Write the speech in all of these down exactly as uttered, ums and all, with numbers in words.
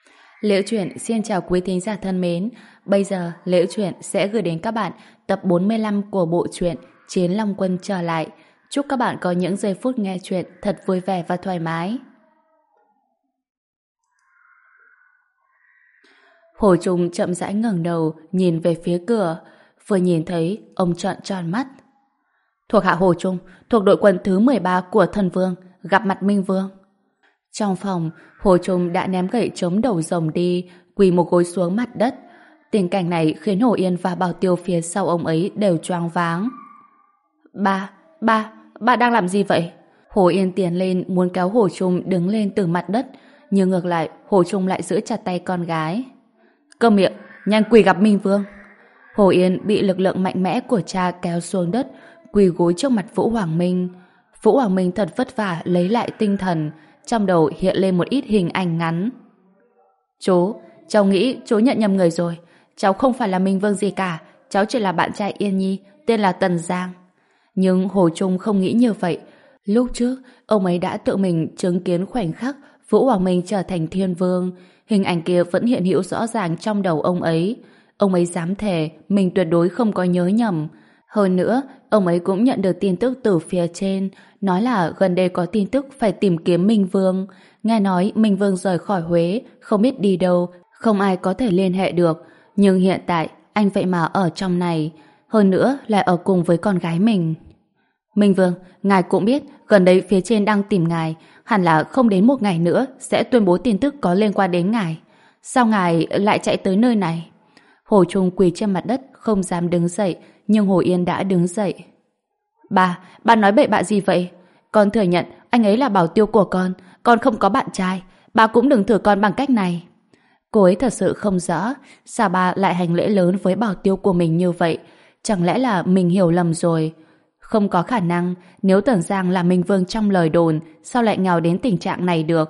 Liễu Chuyện xin chào quý thính giả thân mến. Bây giờ Liễu Chuyện sẽ gửi đến các bạn tập bốn mươi lăm của bộ truyện Chiến Long Quân trở lại. Chúc các bạn có những giây phút nghe chuyện thật vui vẻ và thoải mái. Hồ Trung chậm rãi ngẩng đầu nhìn về phía cửa. Vừa nhìn thấy, ông trợn tròn mắt. Thuộc hạ Hồ Trung, thuộc đội quân thứ mười ba của Thần Vương, gặp mặt Minh Vương. Trong phòng, Hồ Trung đã ném gậy chống đầu rồng đi, quỳ một gối xuống mặt đất. Tình cảnh này khiến Hồ Yên và Bảo Tiêu phía sau ông ấy đều choáng váng. Ba, ba, ba đang làm gì vậy? Hồ Yên tiến lên muốn kéo Hồ Trung đứng lên từ mặt đất, nhưng ngược lại Hồ Trung lại giữ chặt tay con gái. Câm miệng, nhanh quỳ gặp Minh Vương. Hồ Yên bị lực lượng mạnh mẽ của cha kéo xuống đất, quỳ gối trước mặt Vũ Hoàng Minh. Vũ Hoàng Minh thật vất vả lấy lại tinh thần, trong đầu hiện lên một ít hình ảnh ngắn. Chú, cháu nghĩ chú nhận nhầm người rồi. Cháu không phải là Minh Vương gì cả, cháu chỉ là bạn trai Yên Nhi, tên là Tần Giang. Nhưng Hồ Trung không nghĩ như vậy. Lúc trước, ông ấy đã tự mình chứng kiến khoảnh khắc Vũ Hoàng Minh trở thành Thiên Vương. Hình ảnh kia vẫn hiện hữu rõ ràng trong đầu ông ấy. Ông ấy dám thề mình tuyệt đối không có nhớ nhầm. Hơn nữa, ông ấy cũng nhận được tin tức từ phía trên, nói là gần đây có tin tức phải tìm kiếm Minh Vương. Nghe nói Minh Vương rời khỏi Huế, không biết đi đâu, không ai có thể liên hệ được. Nhưng hiện tại, anh vậy mà ở trong này. Hơn nữa, lại ở cùng với con gái mình. Minh Vương, ngài cũng biết, gần đây phía trên đang tìm ngài. Hẳn là không đến một ngày nữa sẽ tuyên bố tin tức có liên quan đến ngài. Sao ngài lại chạy tới nơi này? Hồ Trung quỳ trên mặt đất, không dám đứng dậy, nhưng Hồ Yên đã đứng dậy. Bà, bà nói bậy bạ gì vậy? Con thừa nhận anh ấy là bảo tiêu của con, con không có bạn trai. Bà cũng đừng thử con bằng cách này. Cô ấy thật sự không rõ sao bà lại hành lễ lớn với bảo tiêu của mình như vậy. Chẳng lẽ là mình hiểu lầm rồi? Không có khả năng, nếu Tần Giang là Minh Vương trong lời đồn, sao lại nghèo đến tình trạng này được?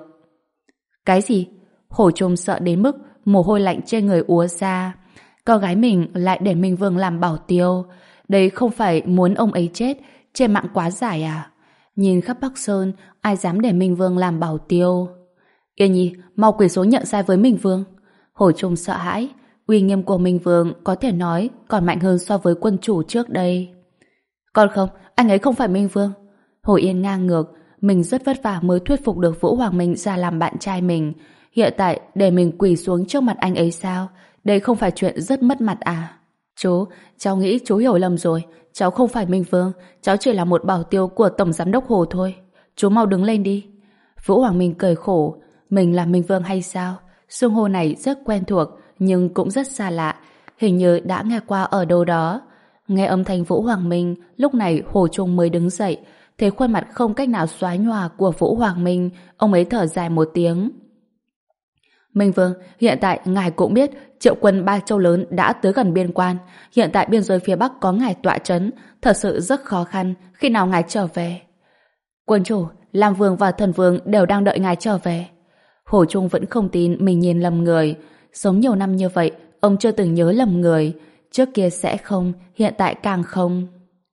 Cái gì? Hồ Trung sợ đến mức mồ hôi lạnh trên người úa ra. Con gái mình lại để Minh Vương làm bảo tiêu. Đây không phải muốn ông ấy chết, trên mạng quá giải à? Nhìn khắp Bắc Sơn, ai dám để Minh Vương làm bảo tiêu? Yên Nhi, mau quỳ xuống nhận sai với Minh Vương. Hồ Trung sợ hãi, uy nghiêm của Minh Vương có thể nói còn mạnh hơn so với quân chủ trước đây. Con không, anh ấy không phải Minh Vương. Hồ Yên ngang ngược, mình rất vất vả mới thuyết phục được Vũ Hoàng Minh ra làm bạn trai mình. Hiện tại để mình quỳ xuống trước mặt anh ấy sao? Đây không phải chuyện rất mất mặt à? Chú, cháu nghĩ chú hiểu lầm rồi. Cháu không phải Minh Vương, cháu chỉ là một bảo tiêu của Tổng Giám đốc Hồ thôi. Chú mau đứng lên đi. Vũ Hoàng Minh cười khổ. Mình là Minh Vương hay sao? Xưng hô này rất quen thuộc, nhưng cũng rất xa lạ. Hình như đã nghe qua ở đâu đó. Nghe âm thanh Vũ Hoàng Minh, lúc này Hồ Trung mới đứng dậy. Thấy khuôn mặt không cách nào xóa nhòa của Vũ Hoàng Minh, ông ấy thở dài một tiếng. Minh Vương, hiện tại ngài cũng biết triệu quân ba châu lớn đã tới gần biên quan. Hiện tại biên giới phía Bắc có ngài tọa trấn, thật sự rất khó khăn. Khi nào ngài trở về? Quân chủ, Lam Vương và Thần Vương đều đang đợi ngài trở về. Hồ Trung vẫn không tin mình nhìn lầm người. Sống nhiều năm như vậy, ông chưa từng nhớ lầm người. Trước kia sẽ không, hiện tại càng không.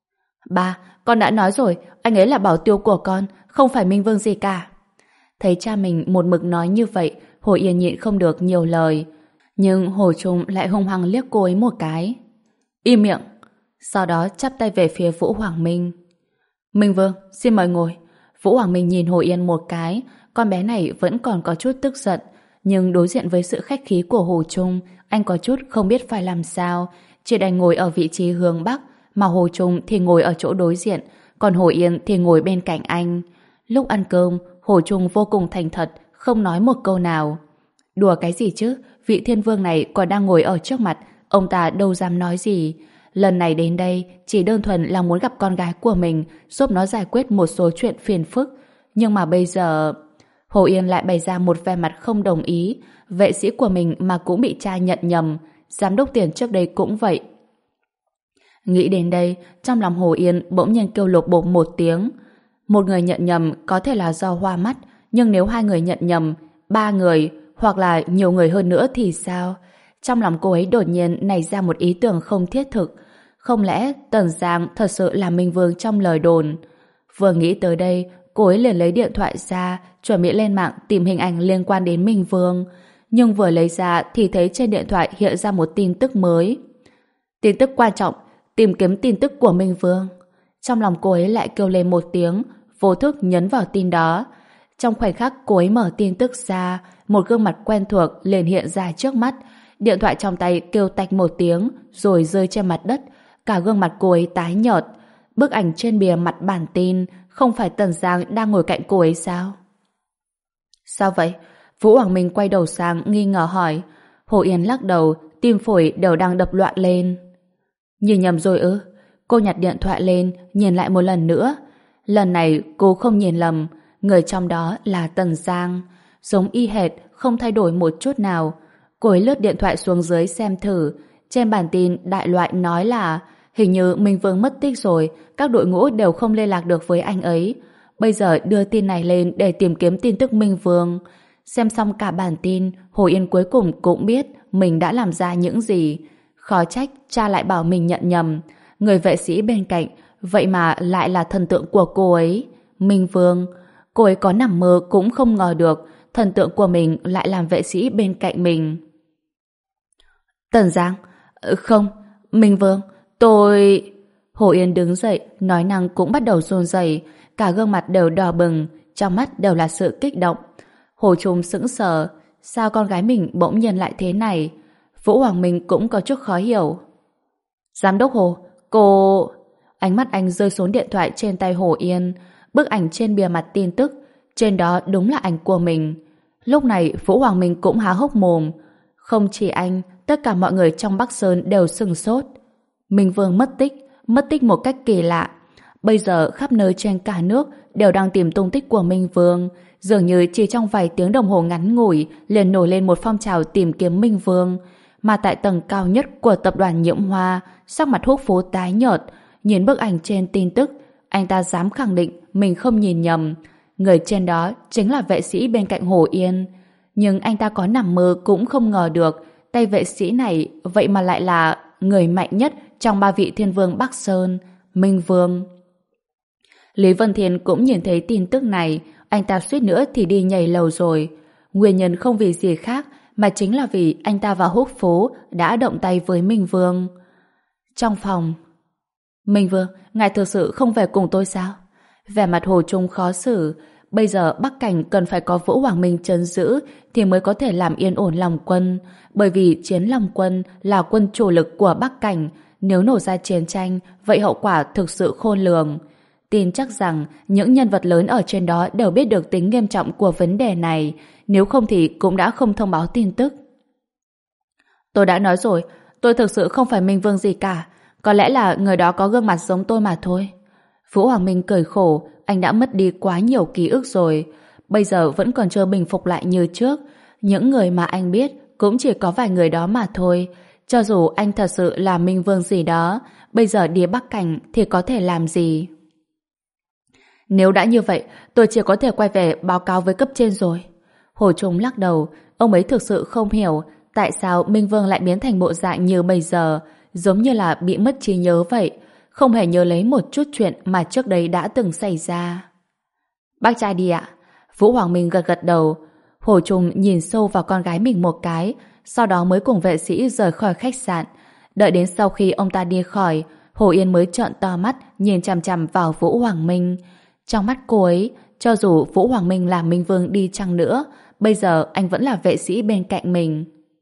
Ba, con đã nói rồi, anh ấy là bảo tiêu của con, không phải Minh Vương gì cả. Thấy cha mình một mực nói như vậy, Hồ Yên nhịn không được nhiều lời. Nhưng Hồ Trung lại hung hăng liếc cô ấy một cái. Im miệng. Sau đó chắp tay về phía Vũ Hoàng Minh. Minh Vương, xin mời ngồi. Vũ Hoàng Minh nhìn Hồ Yên một cái. Con bé này vẫn còn có chút tức giận, nhưng đối diện với sự khách khí của Hồ Trung, anh có chút không biết phải làm sao. Chỉ đành ngồi ở vị trí hướng Bắc, mà Hồ Trung thì ngồi ở chỗ đối diện, còn Hồ Yên thì ngồi bên cạnh anh. Lúc ăn cơm, Hồ Trung vô cùng thành thật, không nói một câu nào. Đùa cái gì chứ, vị thiên vương này còn đang ngồi ở trước mặt, ông ta đâu dám nói gì. Lần này đến đây chỉ đơn thuần là muốn gặp con gái của mình, giúp nó giải quyết một số chuyện phiền phức. Nhưng mà bây giờ... Hồ Yên lại bày ra một vẻ mặt không đồng ý. Vệ sĩ của mình mà cũng bị cha nhận nhầm. Giám đốc Tiền trước đây cũng vậy. Nghĩ đến đây, trong lòng Hồ Yên bỗng nhiên kêu lột bột một tiếng. Một người nhận nhầm có thể là do hoa mắt, nhưng nếu hai người nhận nhầm, ba người, hoặc là nhiều người hơn nữa thì sao? Trong lòng cô ấy đột nhiên nảy ra một ý tưởng không thiết thực. Không lẽ Tần Giang thật sự là Minh Vương trong lời đồn? Vừa nghĩ tới đây, cô ấy liền lấy điện thoại ra, chuẩn bị lên mạng tìm hình ảnh liên quan đến Minh Vương. nhưng vừa lấy ra thì thấy trên điện thoại hiện ra một tin tức mới. Tin tức quan trọng, tìm kiếm tin tức của Minh Vương. Trong lòng cô ấy lại kêu lên một tiếng, vô thức nhấn vào tin đó. Trong khoảnh khắc cô ấy mở tin tức ra, một gương mặt quen thuộc liền hiện ra trước mắt. Điện thoại trong tay kêu tạch một tiếng, rồi rơi trên mặt đất. Cả gương mặt cô ấy tái nhợt. Bức ảnh trên bìa mặt bản tin, không phải Tần Giang đang ngồi cạnh cô ấy sao? Sao vậy? Vũ Hoàng Minh quay đầu sang nghi ngờ hỏi. Hồ Yên lắc đầu, tim phổi đều đang đập loạn lên. Nhìn nhầm rồi ư? Cô nhặt điện thoại lên, nhìn lại một lần nữa. Lần này cô không nhìn lầm, người trong đó là Tần Giang. Giống y hệt, không thay đổi một chút nào. Cô ấy lướt điện thoại xuống dưới xem thử. Trên bản tin đại loại nói là hình như Minh Vương mất tích rồi, các đội ngũ đều không liên lạc được với anh ấy. Bây giờ đưa tin này lên để tìm kiếm tin tức Minh Vương. Xem xong cả bản tin, Hồ Yên cuối cùng cũng biết mình đã làm ra những gì. Khó trách cha lại bảo mình nhận nhầm. Người vệ sĩ bên cạnh, vậy mà lại là thần tượng của cô ấy. Minh Vương. Cô ấy có nằm mơ cũng không ngờ được thần tượng của mình lại làm vệ sĩ bên cạnh mình. Tần Giang. Không, Minh Vương. Tôi... Hồ Yên đứng dậy, nói năng cũng bắt đầu run rẩy, cả gương mặt đều đỏ bừng, trong mắt đều là sự kích động. Hồ Trung sững sờ, sao con gái mình bỗng nhiên lại thế này? Vũ Hoàng Minh cũng có chút khó hiểu. Giám đốc Hồ, cô... Ánh mắt anh rơi xuống điện thoại trên tay Hồ Yên, bức ảnh trên bìa mặt tin tức, trên đó đúng là ảnh của mình. Lúc này Vũ Hoàng Minh cũng há hốc mồm. Không chỉ anh, tất cả mọi người trong Bắc Sơn đều sừng sốt. Minh Vương mất tích, mất tích một cách kỳ lạ. Bây giờ khắp nơi trên cả nước đều đang tìm tung tích của Minh Vương. Dường như chỉ trong vài tiếng đồng hồ ngắn ngủi liền nổi lên một phong trào tìm kiếm Minh Vương. Mà tại tầng cao nhất của tập đoàn Nhiễm Hoa, sắc mặt Húc Phố tái nhợt, nhìn bức ảnh trên tin tức, anh ta dám khẳng định mình không nhìn nhầm. Người trên đó chính là vệ sĩ bên cạnh Hồ Yên. Nhưng anh ta có nằm mơ cũng không ngờ được tay vệ sĩ này vậy mà lại là người mạnh nhất trong ba vị thiên vương Bắc Sơn, Minh Vương. Lý Vân Thiên cũng nhìn thấy tin tức này, anh ta suýt nữa thì đi nhảy lầu rồi. Nguyên nhân không vì gì khác mà chính là vì anh ta và Húc Phố đã động tay với Minh Vương. Trong phòng, Minh Vương, ngài thực sự không về cùng tôi sao? Vẻ mặt Hồ Trung khó xử. Bây giờ Bắc Cảnh cần phải có Vũ Hoàng Minh trấn giữ thì mới có thể làm yên ổn lòng quân. Bởi vì Chiến Long Quân là quân chủ lực của Bắc Cảnh. Nếu nổ ra chiến tranh, vậy hậu quả thực sự khôn lường. Tin chắc rằng những nhân vật lớn ở trên đó đều biết được tính nghiêm trọng của vấn đề này. Nếu không thì cũng đã không thông báo tin tức. Tôi đã nói rồi, tôi thực sự không phải Minh Vương gì cả. Có lẽ là người đó có gương mặt giống tôi mà thôi. Vũ Hoàng Minh cười khổ, anh đã mất đi quá nhiều ký ức rồi. Bây giờ vẫn còn chưa bình phục lại như trước. Những người mà anh biết cũng chỉ có vài người đó mà thôi. Cho dù anh thật sự là Minh Vương gì đó, bây giờ đi Bắc Cảnh thì có thể làm gì? Nếu đã như vậy, tôi chỉ có thể quay về báo cáo với cấp trên rồi. Hồ Trung lắc đầu, ông ấy thực sự không hiểu tại sao Minh Vương lại biến thành bộ dạng như bây giờ, giống như là bị mất trí nhớ vậy, không hề nhớ lấy một chút chuyện mà trước đây đã từng xảy ra. Bác trai đi ạ. Vũ Hoàng Minh gật gật đầu. Hồ Trung nhìn sâu vào con gái mình một cái, sau đó mới cùng vệ sĩ rời khỏi khách sạn. Đợi đến sau khi ông ta đi khỏi, Hồ Yên mới trợn to mắt nhìn chằm chằm vào Vũ Hoàng Minh. Trong mắt cô ấy, cho dù Vũ Hoàng Minh là Minh Vương đi chăng nữa, bây giờ anh vẫn là vệ sĩ bên cạnh mình.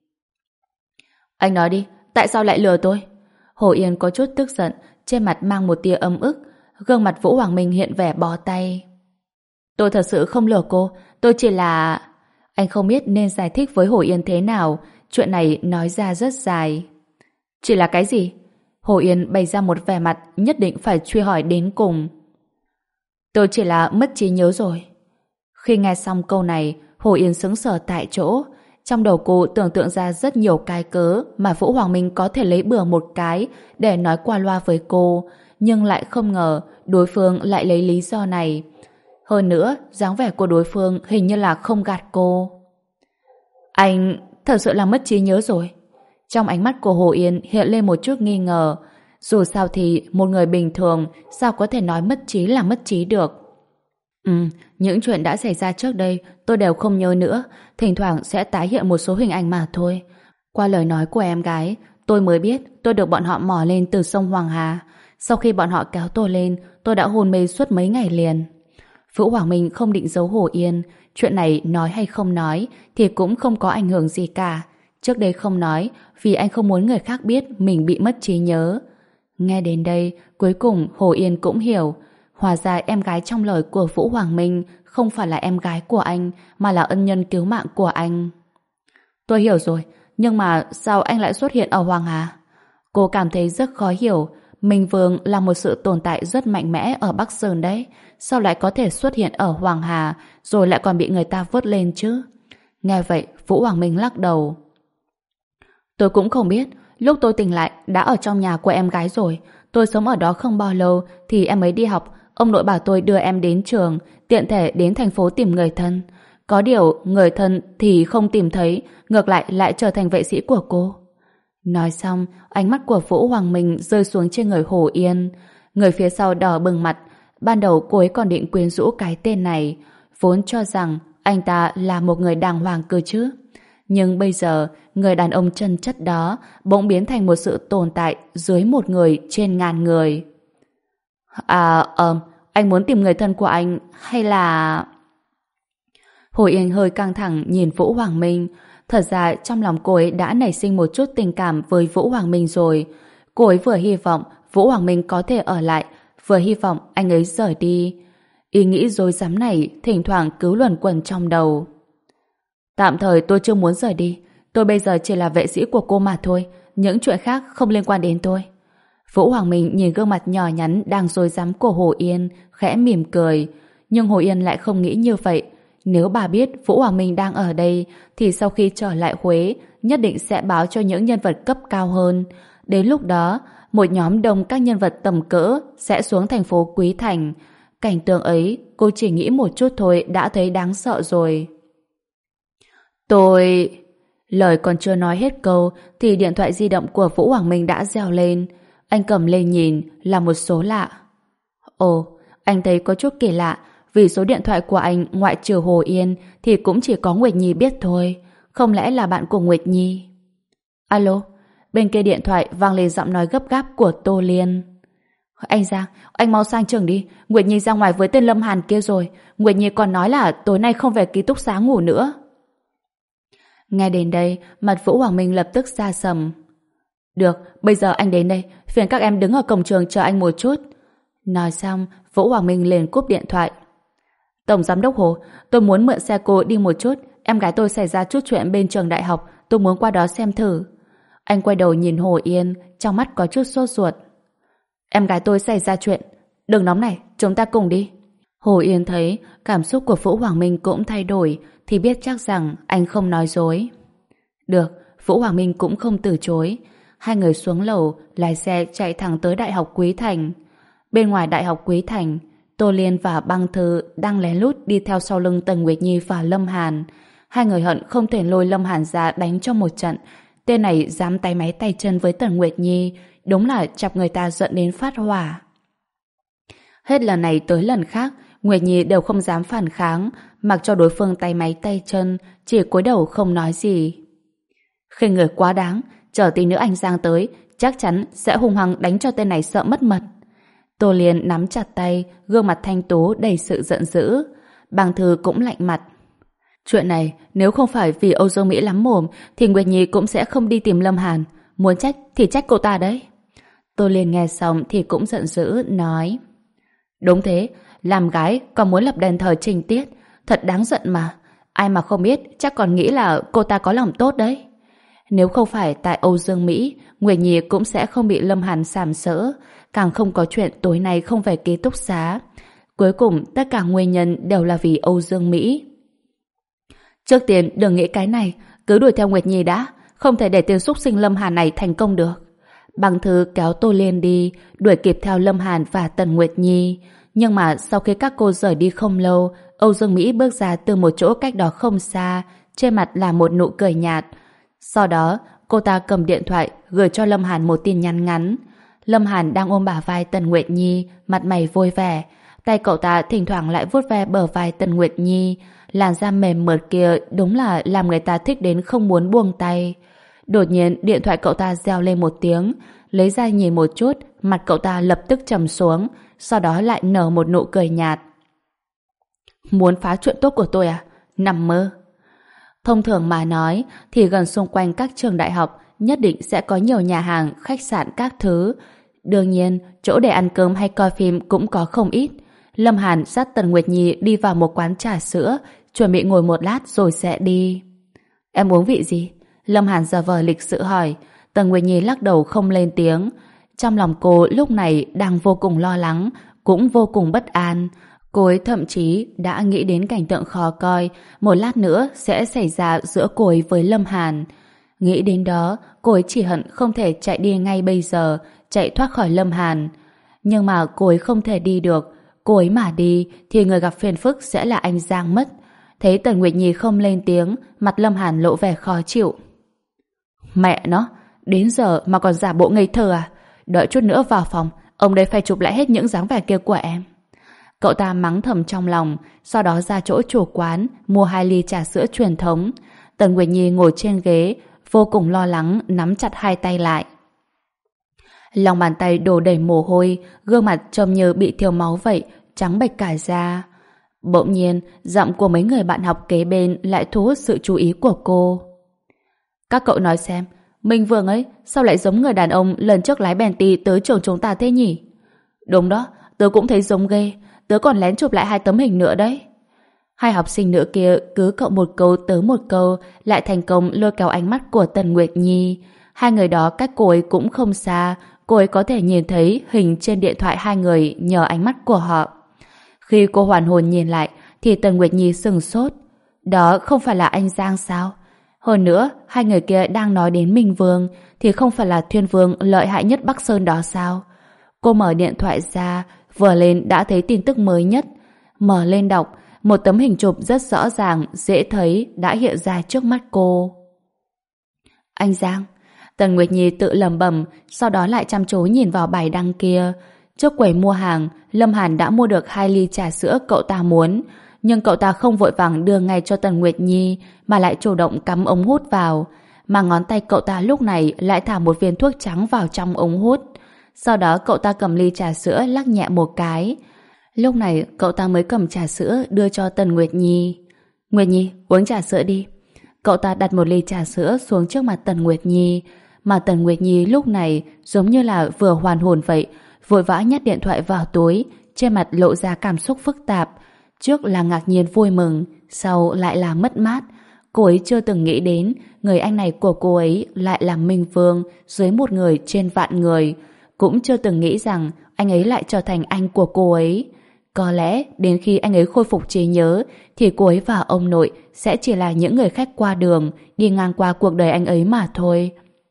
Anh nói đi, tại sao lại lừa tôi? Hồ Yên có chút tức giận, trên mặt mang một tia âm ức. Gương mặt Vũ Hoàng Minh hiện vẻ bó tay. Tôi thật sự không lừa cô, tôi chỉ là... Anh không biết nên giải thích với Hồ Yên thế nào, chuyện này nói ra rất dài. Chỉ là cái gì? Hồ Yên bày ra một vẻ mặt nhất định phải truy hỏi đến cùng. Tôi chỉ là mất trí nhớ rồi. Khi nghe xong câu này, Hồ Yên sững sờ tại chỗ. Trong đầu cô tưởng tượng ra rất nhiều cái cớ mà Vũ Hoàng Minh có thể lấy bừa một cái để nói qua loa với cô, nhưng lại không ngờ đối phương lại lấy lý do này. Hơn nữa, dáng vẻ của đối phương hình như là không gạt cô. Anh thật sự là mất trí nhớ rồi. Trong ánh mắt của Hồ Yên hiện lên một chút nghi ngờ. Dù sao thì một người bình thường sao có thể nói mất trí là mất trí được. Ừ, những chuyện đã xảy ra trước đây tôi đều không nhớ nữa, thỉnh thoảng sẽ tái hiện một số hình ảnh mà thôi. Qua lời nói của em gái, tôi mới biết tôi được bọn họ mò lên từ sông Hoàng Hà. Sau khi bọn họ kéo tôi lên, tôi đã hôn mê suốt mấy ngày liền. Vũ Hoàng Minh không định giấu Hồ Yên, chuyện này nói hay không nói thì cũng không có ảnh hưởng gì cả. Trước đây không nói vì anh không muốn người khác biết mình bị mất trí nhớ. Nghe đến đây, cuối cùng Hồ Yên cũng hiểu. Hóa ra em gái trong lời của Vũ Hoàng Minh không phải là em gái của anh, mà là ân nhân cứu mạng của anh. Tôi hiểu rồi, nhưng mà sao anh lại xuất hiện ở Hoàng Hà? Cô cảm thấy rất khó hiểu. Minh Vương là một sự tồn tại rất mạnh mẽ ở Bắc Sơn đấy. Sao lại có thể xuất hiện ở Hoàng Hà rồi lại còn bị người ta vớt lên chứ? Nghe vậy, Vũ Hoàng Minh lắc đầu. Tôi cũng không biết. Lúc tôi tỉnh lại đã ở trong nhà của em gái rồi. Tôi sống ở đó không bao lâu thì em ấy đi học. Ông nội bảo tôi đưa em đến trường, tiện thể đến thành phố tìm người thân. Có điều người thân thì không tìm thấy, ngược lại lại trở thành vệ sĩ của cô. Nói xong, ánh mắt của Vũ Hoàng Minh rơi xuống trên người Hồ Yên. Người phía sau đỏ bừng mặt. Ban đầu cô ấy còn định quyến rũ cái tên này, vốn cho rằng anh ta là một người đàng hoàng cơ chứ. Nhưng bây giờ, người đàn ông chân chất đó bỗng biến thành một sự tồn tại dưới một người trên ngàn người. À, ờm, anh muốn tìm người thân của anh hay là... Hồ Yên hơi căng thẳng nhìn Vũ Hoàng Minh. Thật ra trong lòng cô ấy đã nảy sinh một chút tình cảm với Vũ Hoàng Minh rồi. Cô ấy vừa hy vọng Vũ Hoàng Minh có thể ở lại, vừa hy vọng anh ấy rời đi. Ý nghĩ rối rắm này thỉnh thoảng cứ luẩn quẩn trong đầu. Tạm thời tôi chưa muốn rời đi. Tôi bây giờ chỉ là vệ sĩ của cô mà thôi. Những chuyện khác không liên quan đến tôi. Vũ Hoàng Minh nhìn gương mặt nhỏ nhắn đang rối rắm của Hồ Yên, khẽ mỉm cười. Nhưng Hồ Yên lại không nghĩ như vậy. Nếu bà biết Vũ Hoàng Minh đang ở đây thì sau khi trở lại Huế nhất định sẽ báo cho những nhân vật cấp cao hơn. Đến lúc đó, một nhóm đông các nhân vật tầm cỡ sẽ xuống thành phố Quý Thành. Cảnh tượng ấy, cô chỉ nghĩ một chút thôi đã thấy đáng sợ rồi. Tôi... Lời còn chưa nói hết câu thì điện thoại di động của Vũ Hoàng Minh đã reo lên. Anh cầm lên nhìn là một số lạ. Ồ, anh thấy có chút kỳ lạ, vì số điện thoại của anh ngoại trừ Hồ Yên thì cũng chỉ có Nguyệt Nhi biết thôi. Không lẽ là bạn của Nguyệt Nhi? Alo, bên kia điện thoại vang lên giọng nói gấp gáp của Tô Liên. Anh Giang, anh mau sang trường đi. Nguyệt Nhi ra ngoài với tên Lâm Hàn kia rồi. Nguyệt Nhi còn nói là tối nay không về ký túc xá ngủ nữa. Nghe đến đây, mặt Vũ Hoàng Minh lập tức sa sầm. Được, bây giờ anh đến đây, phiền các em đứng ở cổng trường chờ anh một chút. Nói xong, Vũ Hoàng Minh liền cúp điện thoại. Tổng giám đốc Hồ, tôi muốn mượn xe cô đi một chút. Em gái tôi xảy ra chút chuyện bên trường đại học, tôi muốn qua đó xem thử. Anh quay đầu nhìn Hồ Yên, trong mắt có chút sốt ruột. Em gái tôi xảy ra chuyện. Đừng nóng này, chúng ta cùng đi. Hồ Yên thấy cảm xúc của Vũ Hoàng Minh cũng thay đổi thì biết chắc rằng anh không nói dối. Được, Vũ Hoàng Minh cũng không từ chối. Hai người xuống lầu, lái xe chạy thẳng tới Đại học Quý Thành. Bên ngoài Đại học Quý Thành, Tô Liên và Băng Thư đang lén lút đi theo sau lưng Tần Nguyệt Nhi và Lâm Hàn. Hai người hận không thể lôi Lâm Hàn ra đánh cho một trận. Tên này dám tay máy tay chân với Tần Nguyệt Nhi, đúng là chọc người ta giận đến phát hỏa. Hết lần này tới lần khác, Nguyệt Nhi đều không dám phản kháng, mặc cho đối phương tay máy tay chân, chỉ cúi đầu không nói gì. Khi người quá đáng, chờ tí nữa anh Giang tới, chắc chắn sẽ hung hăng đánh cho tên này sợ mất mật. Tô Liên nắm chặt tay, gương mặt thanh tú đầy sự giận dữ. Bàng Thư cũng lạnh mặt. Chuyện này, nếu không phải vì Âu Dương Mỹ lắm mồm, thì Nguyệt Nhi cũng sẽ không đi tìm Lâm Hàn. Muốn trách thì trách cô ta đấy. Tô Liên nghe xong thì cũng giận dữ, nói. Đúng thế, làm gái còn muốn lập đền thờ Trình Tiết, thật đáng giận mà. Ai mà không biết chắc còn nghĩ là cô ta có lòng tốt đấy. Nếu không phải tại Âu Dương Mỹ, Nguyệt Nhi cũng sẽ không bị Lâm Hàn sàm sỡ, càng không có chuyện tối nay không về ký túc xá. Cuối cùng tất cả nguyên nhân đều là vì Âu Dương Mỹ. Trước tiên đừng nghĩ cái này, cứ đuổi theo Nguyệt Nhi đã, không thể để tên xúc sinh Lâm Hàn này thành công được. Băng Thư kéo Tô Liên đi, đuổi kịp theo Lâm Hàn và Tần Nguyệt Nhi. Nhưng mà sau khi các cô rời đi không lâu, Âu Dương Mỹ bước ra từ một chỗ cách đó không xa, trên mặt là một nụ cười nhạt. Sau đó, cô ta cầm điện thoại gửi cho Lâm Hàn một tin nhắn ngắn. Lâm Hàn đang ôm bả vai Tần Nguyệt Nhi, mặt mày vui vẻ. Tay cậu ta thỉnh thoảng lại vuốt ve bờ vai Tần Nguyệt Nhi, làn da mềm mượt kia đúng là làm người ta thích đến không muốn buông tay. Đột nhiên điện thoại cậu ta reo lên một tiếng, lấy ra nhìn một chút, mặt cậu ta lập tức trầm xuống, sau đó lại nở một nụ cười nhạt. Muốn phá chuyện tốt của tôi à? Nằm mơ. Thông thường mà nói thì gần xung quanh các trường đại học nhất định sẽ có nhiều nhà hàng, khách sạn các thứ. Đương nhiên, chỗ để ăn cơm hay coi phim cũng có không ít. Lâm Hàn dắt Tần Nguyệt Nhi đi vào một quán trà sữa, chuẩn bị ngồi một lát rồi sẽ đi. Em uống vị gì? Lâm Hàn giả vờ lịch sự hỏi. Tần Nguyệt Nhi lắc đầu không lên tiếng. Trong lòng cô lúc này đang vô cùng lo lắng, cũng vô cùng bất an. Cô ấy thậm chí đã nghĩ đến cảnh tượng khó coi một lát nữa sẽ xảy ra giữa cô ấy với Lâm Hàn. Nghĩ đến đó, cô ấy chỉ hận không thể chạy đi ngay bây giờ, chạy thoát khỏi Lâm Hàn. Nhưng mà cô ấy không thể đi được. Cô ấy mà đi thì người gặp phiền phức sẽ là anh Giang mất. Thấy Tần Nguyệt Nhi không lên tiếng, mặt Lâm Hàn lộ vẻ khó chịu. Mẹ nó, đến giờ mà còn giả bộ ngây thơ à? Đợi chút nữa vào phòng, ông đây phải chụp lại hết những dáng vẻ kia của em. Cậu ta mắng thầm trong lòng, sau đó ra chỗ chủ quán mua hai ly trà sữa truyền thống. Tần Nguyệt Nhi ngồi trên ghế, vô cùng lo lắng nắm chặt hai tay lại. Lòng bàn tay đổ đầy mồ hôi, gương mặt trông như bị thiếu máu vậy, trắng bệch cả da. Bỗng nhiên, giọng của mấy người bạn học kế bên lại thu hút sự chú ý của cô. Các cậu nói xem, Minh Vương ấy sao lại giống người đàn ông lần trước lái Bentley tới trường chúng ta thế nhỉ? Đúng đó, tớ cũng thấy giống ghê, tớ còn lén chụp lại hai tấm hình nữa đấy. Hai học sinh nữa kia cứ cậu một câu tớ một câu lại thành công lôi kéo ánh mắt của Tần Nguyệt Nhi. Hai người đó cách cô ấy cũng không xa, cô ấy có thể nhìn thấy hình trên điện thoại hai người nhờ ánh mắt của họ. Khi cô hoàn hồn nhìn lại thì Tần Nguyệt Nhi sừng sốt. Đó không phải là anh Giang sao? Hơn nữa, hai người kia đang nói đến Minh Vương thì không phải là Thiên Vương lợi hại nhất Bắc Sơn đó sao? Cô mở điện thoại ra, vừa lên đã thấy tin tức mới nhất. Mở lên đọc, một tấm hình chụp rất rõ ràng, dễ thấy đã hiện ra trước mắt cô. Anh Giang. Tần Nguyệt Nhi tự lẩm bẩm, sau đó lại chăm chú nhìn vào bài đăng kia. Trước quầy mua hàng, Lâm Hàn đã mua được hai ly trà sữa cậu ta muốn, nhưng cậu ta không vội vàng đưa ngay cho Tần Nguyệt Nhi mà lại chủ động cắm ống hút vào, mà ngón tay cậu ta lúc này lại thả một viên thuốc trắng vào trong ống hút. Sau đó cậu ta cầm ly trà sữa lắc nhẹ một cái. Lúc này cậu ta mới cầm trà sữa đưa cho Tần Nguyệt Nhi. Nguyệt Nhi, uống trà sữa đi. Cậu ta đặt một ly trà sữa xuống trước mặt Tần Nguyệt Nhi, mà Tần Nguyệt Nhi lúc này giống như là vừa hoàn hồn vậy, vội vã nhét điện thoại vào túi, trên mặt lộ ra cảm xúc phức tạp. Trước là ngạc nhiên vui mừng, sau lại là mất mát. Cô ấy chưa từng nghĩ đến người anh này của cô ấy lại là Minh Vương dưới một người trên vạn người. Cũng chưa từng nghĩ rằng anh ấy lại trở thành anh của cô ấy. Có lẽ đến khi anh ấy khôi phục trí nhớ thì cô ấy và ông nội sẽ chỉ là những người khách qua đường đi ngang qua cuộc đời anh ấy mà thôi.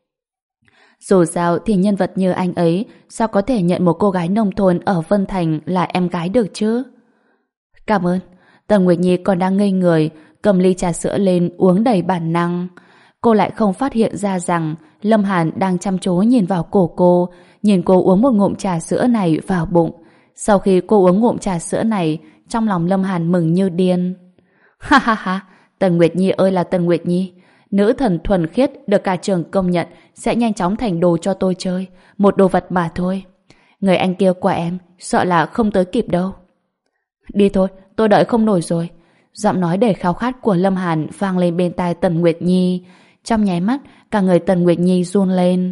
Dù sao thì nhân vật như anh ấy sao có thể nhận một cô gái nông thôn ở Vân Thành là em gái được chứ? Cảm ơn. Tần Nguyệt Nhi còn đang ngây người, cầm ly trà sữa lên uống đầy bản năng. Cô lại không phát hiện ra rằng Lâm Hàn đang chăm chú nhìn vào cổ cô, nhìn cô uống một ngụm trà sữa này vào bụng. Sau khi cô uống ngụm trà sữa này, trong lòng Lâm Hàn mừng như điên. Ha ha ha, Tần Nguyệt Nhi ơi là Tần Nguyệt Nhi, nữ thần thuần khiết được cả trường công nhận sẽ nhanh chóng thành đồ cho tôi chơi, một đồ vật mà thôi. Người anh kia của em sợ là không tới kịp đâu. Đi thôi, tôi đợi không nổi rồi. Giọng nói đầy khao khát của Lâm Hàn vang lên bên tai Tần Nguyệt Nhi. Trong nháy mắt, cả người Tần Nguyệt Nhi run lên.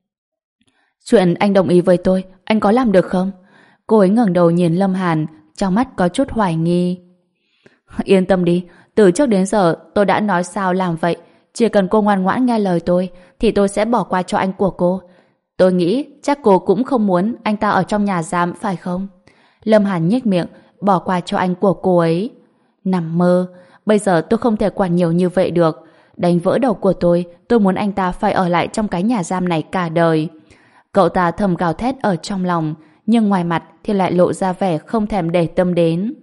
Chuyện anh đồng ý với tôi, anh có làm được không? Cô ấy ngẩng đầu nhìn Lâm Hàn, trong mắt có chút hoài nghi. Yên tâm đi, từ trước đến giờ tôi đã nói sao làm vậy. Chỉ cần cô ngoan ngoãn nghe lời tôi thì tôi sẽ bỏ qua cho anh của cô. Tôi nghĩ chắc cô cũng không muốn anh ta ở trong nhà giam phải không? Lâm Hàn nhếch miệng, bỏ qua cho anh của cô ấy. Nằm mơ, bây giờ tôi không thể quản nhiều như vậy được. Đánh vỡ đầu của tôi, tôi muốn anh ta phải ở lại trong cái nhà giam này cả đời. Cậu ta thầm gào thét ở trong lòng, nhưng ngoài mặt thì lại lộ ra vẻ không thèm để tâm đến.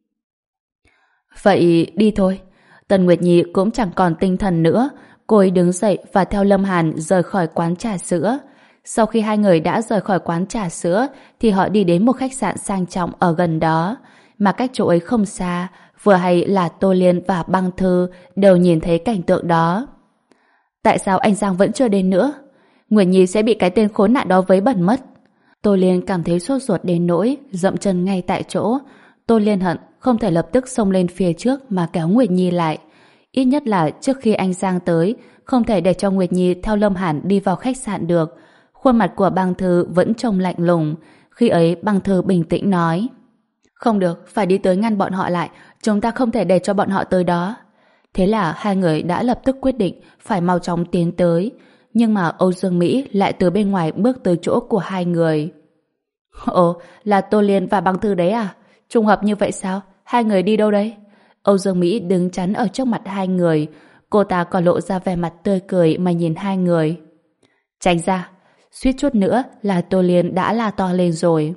Vậy đi thôi. Tần Nguyệt Nhi cũng chẳng còn tinh thần nữa. Cô ấy đứng dậy và theo Lâm Hàn rời khỏi quán trà sữa. Sau khi hai người đã rời khỏi quán trà sữa thì họ đi đến một khách sạn sang trọng ở gần đó. Mà cách chỗ ấy không xa, vừa hay là Tô Liên và Băng Thư đều nhìn thấy cảnh tượng đó. Tại sao anh Giang vẫn chưa đến nữa? Nguyệt Nhi sẽ bị cái tên khốn nạn đó vấy bẩn mất. Tô Liên cảm thấy sốt ruột đến nỗi dậm chân ngay tại chỗ. Tô Liên hận không thể lập tức xông lên phía trước mà kéo Nguyệt Nhi lại. Ít nhất là trước khi anh Giang tới, không thể để cho Nguyệt Nhi theo Lâm Hàn đi vào khách sạn được. Khuôn mặt của Băng Thư vẫn trông lạnh lùng. Khi ấy Băng Thư bình tĩnh nói: không được, phải đi tới ngăn bọn họ lại. Chúng ta không thể để cho bọn họ tới đó. Thế là hai người đã lập tức quyết định phải mau chóng tiến tới. Nhưng mà Âu Dương Mỹ lại từ bên ngoài bước tới chỗ của hai người. Ồ, là Tô Liên và Băng Thư đấy à? Trùng hợp như vậy sao? Hai người đi đâu đấy? Âu Dương Mỹ đứng chắn ở trước mặt hai người. Cô ta còn lộ ra vẻ mặt tươi cười mà nhìn hai người. Tránh ra. Suýt chút nữa là Tô Liên đã la to lên rồi.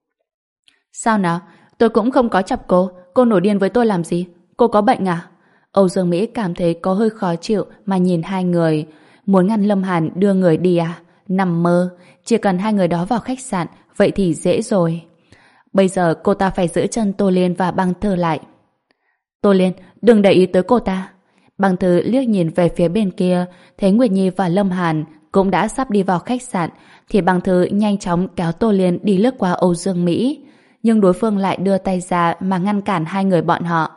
Sao nào? Tôi cũng không có chọc cô. Cô nổi điên với tôi làm gì? Cô có bệnh à? Âu Dương Mỹ cảm thấy có hơi khó chịu mà nhìn hai người. Muốn ngăn Lâm Hàn đưa người đi à? Nằm mơ. Chỉ cần hai người đó vào khách sạn, vậy thì dễ rồi. Bây giờ cô ta phải giữ chân Tô Liên và Băng Thư lại. Tô Liên, đừng để ý tới cô ta. Băng Thư liếc nhìn về phía bên kia, thấy Nguyệt Nhi và Lâm Hàn cũng đã sắp đi vào khách sạn, thì Băng Thư nhanh chóng kéo Tô Liên đi lướt qua Âu Dương Mỹ. Nhưng đối phương lại đưa tay ra mà ngăn cản hai người bọn họ.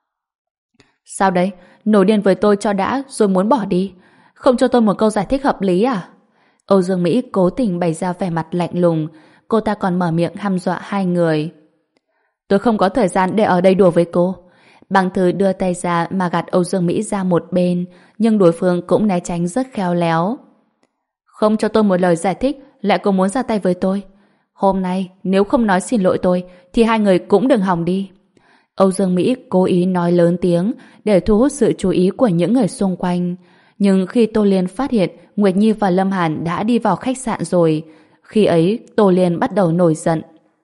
Sao đấy? Nổi điên với tôi cho đã rồi muốn bỏ đi? Không cho tôi một câu giải thích hợp lý à? Âu Dương Mỹ cố tình bày ra vẻ mặt lạnh lùng. Cô ta còn mở miệng hăm dọa hai người. Tôi không có thời gian để ở đây đùa với cô. Băng Thư đưa tay ra mà gạt Âu Dương Mỹ ra một bên, nhưng đối phương cũng né tránh rất khéo léo. Không cho tôi một lời giải thích, lại còn muốn ra tay với tôi. Hôm nay nếu không nói xin lỗi tôi thì hai người cũng đừng hòng đi. Âu Dương Mỹ cố ý nói lớn tiếng để thu hút sự chú ý của những người xung quanh. Nhưng khi Tô Liên phát hiện Nguyệt Nhi và Lâm Hàn đã đi vào khách sạn rồi, khi ấy Tô Liên bắt đầu nổi giận.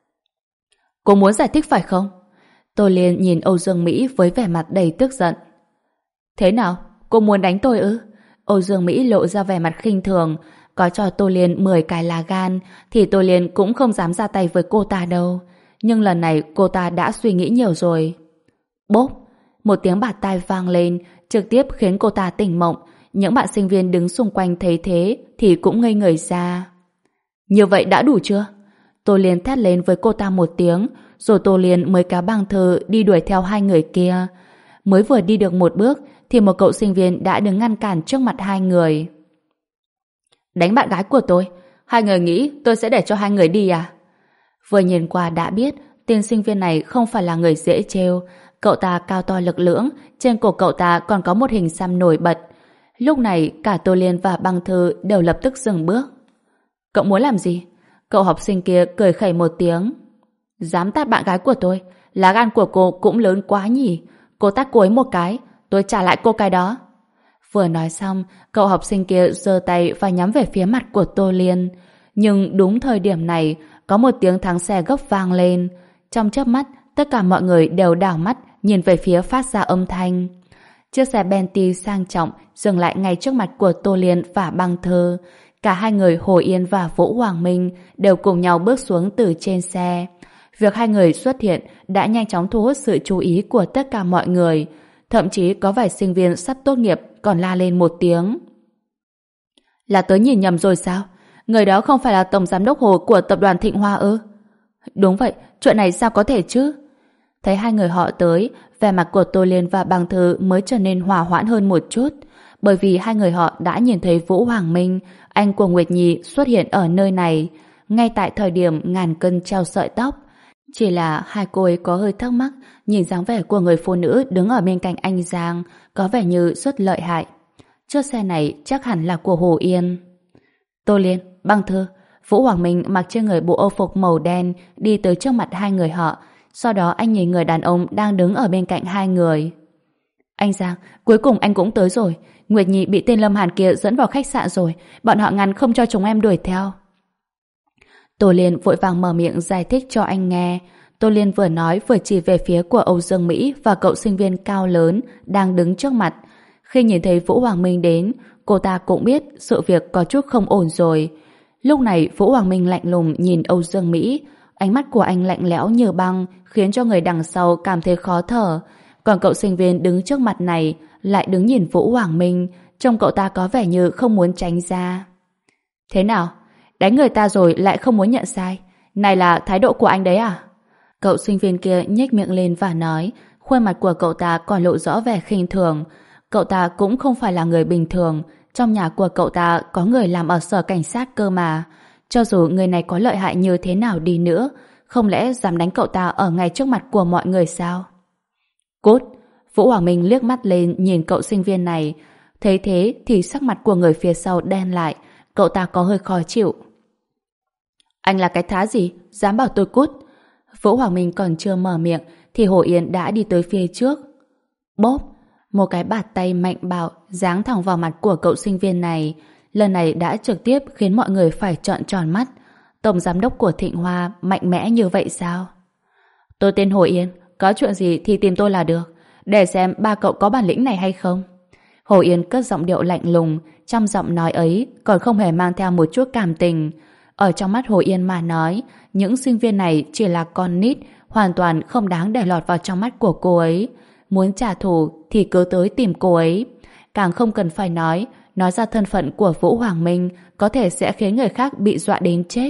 Cô muốn giải thích phải không? Tô Liên nhìn Âu Dương Mỹ với vẻ mặt đầy tức giận. Thế nào? Cô muốn đánh tôi ư? Âu Dương Mỹ lộ ra vẻ mặt khinh thường. Có cho Tô Liên mười cái lá gan thì Tô Liên cũng không dám ra tay với cô ta đâu. Nhưng lần này cô ta đã suy nghĩ nhiều rồi. Bốp! Một tiếng bạt tai vang lên, trực tiếp khiến cô ta tỉnh mộng. Những bạn sinh viên đứng xung quanh thấy thế thì cũng ngây người ra. Như vậy đã đủ chưa? Tô Liên thét lên với cô ta một tiếng, rồi Tô Liên mới kéo Băng Thư đi đuổi theo hai người kia. Mới vừa đi được một bước thì một cậu sinh viên đã đứng ngăn cản trước mặt hai người. Đánh bạn gái của tôi? Hai người nghĩ tôi sẽ để cho hai người đi à? Vừa nhìn qua đã biết tên sinh viên này không phải là người dễ trêu. Cậu ta cao to lực lưỡng, trên cổ cậu ta còn có một hình xăm nổi bật. Lúc này cả Tô Liên và Băng Thư đều lập tức dừng bước. Cậu muốn làm gì? Cậu học sinh kia cười khẩy một tiếng. Dám tát bạn gái của tôi? Lá gan của cô cũng lớn quá nhỉ? Cô tát cô ấy một cái, tôi trả lại cô cái đó. Vừa nói xong, cậu học sinh kia giơ tay và nhắm về phía mặt của Tô Liên. Nhưng đúng thời điểm này, có một tiếng thắng xe gấp vang lên. Trong chớp mắt, tất cả mọi người đều đảo mắt nhìn về phía phát ra âm thanh. Chiếc xe Bentley sang trọng dừng lại ngay trước mặt của Tô Liên và Băng Thư. Cả hai người Hồ Yên và Vũ Hoàng Minh đều cùng nhau bước xuống từ trên xe. Việc hai người xuất hiện đã nhanh chóng thu hút sự chú ý của tất cả mọi người. Thậm chí có vài sinh viên sắp tốt nghiệp còn la lên một tiếng. Là tớ nhìn nhầm rồi sao? Người đó không phải là tổng giám đốc Hồ của tập đoàn Thịnh Hoa ư? Đúng vậy, chuyện này sao có thể chứ? Thấy hai người họ tới, vẻ mặt của Tô Liên và Băng Thư mới trở nên hòa hoãn hơn một chút, bởi vì hai người họ đã nhìn thấy Vũ Hoàng Minh, anh của Nguyệt Nhi xuất hiện ở nơi này, ngay tại thời điểm ngàn cân treo sợi tóc. Chỉ là hai cô ấy có hơi thắc mắc, nhìn dáng vẻ của người phụ nữ đứng ở bên cạnh anh Giang, có vẻ như rất lợi hại. Chiếc xe này chắc hẳn là của Hồ Yên. Tô Liên, Băng Thư, Vũ Hoàng Minh mặc trên người bộ âu phục màu đen đi tới trước mặt hai người họ. Sau đó anh nhìn người đàn ông đang đứng ở bên cạnh hai người. Anh Giang, cuối cùng anh cũng tới rồi. Nguyệt Nhi bị tên Lâm Hàn kia dẫn vào khách sạn rồi. Bọn họ ngăn không cho chúng em đuổi theo. Tô Liên vội vàng mở miệng giải thích cho anh nghe. Tô Liên vừa nói vừa chỉ về phía của Âu Dương Mỹ và cậu sinh viên cao lớn đang đứng trước mặt. Khi nhìn thấy Vũ Hoàng Minh đến, cô ta cũng biết sự việc có chút không ổn rồi. Lúc này Vũ Hoàng Minh lạnh lùng nhìn Âu Dương Mỹ, ánh mắt của anh lạnh lẽo như băng, khiến cho người đằng sau cảm thấy khó thở. Còn cậu sinh viên đứng trước mặt này lại đứng nhìn Vũ Hoàng Minh, trông cậu ta có vẻ như không muốn tránh ra. Thế nào? Đánh người ta rồi lại không muốn nhận sai? Này là thái độ của anh đấy à? Cậu sinh viên kia nhếch miệng lên và nói, khuôn mặt của cậu ta còn lộ rõ vẻ khinh thường. Cậu ta cũng không phải là người bình thường. Trong nhà của cậu ta có người làm ở sở cảnh sát cơ mà. Cho dù người này có lợi hại như thế nào đi nữa, không lẽ dám đánh cậu ta ở ngay trước mặt của mọi người sao? Cút! Vũ Hoàng Minh liếc mắt lên nhìn cậu sinh viên này. Thấy thế thì sắc mặt của người phía sau đen lại. Cậu ta có hơi khó chịu. Anh là cái thá gì? Dám bảo tôi cút? Vũ Hoàng Minh còn chưa mở miệng thì Hồ Yên đã đi tới phía trước. Bốp! Một cái bạt tay mạnh bạo giáng thẳng vào mặt của cậu sinh viên này. Lần này đã trực tiếp khiến mọi người phải trợn tròn mắt. Tổng giám đốc của Thịnh Hoa mạnh mẽ như vậy sao? Tôi tên Hồ Yên, có chuyện gì thì tìm tôi là được. Để xem ba cậu có bản lĩnh này hay không. Hồ Yên cất giọng điệu lạnh lùng, trong giọng nói ấy còn không hề mang theo một chút cảm tình. Ở trong mắt Hồ Yên mà nói, những sinh viên này chỉ là con nít, hoàn toàn không đáng để lọt vào trong mắt của cô ấy. Muốn trả thù thì cứ tới tìm cô ấy. Càng không cần phải nói, nói ra thân phận của Vũ Hoàng Minh có thể sẽ khiến người khác bị dọa đến chết.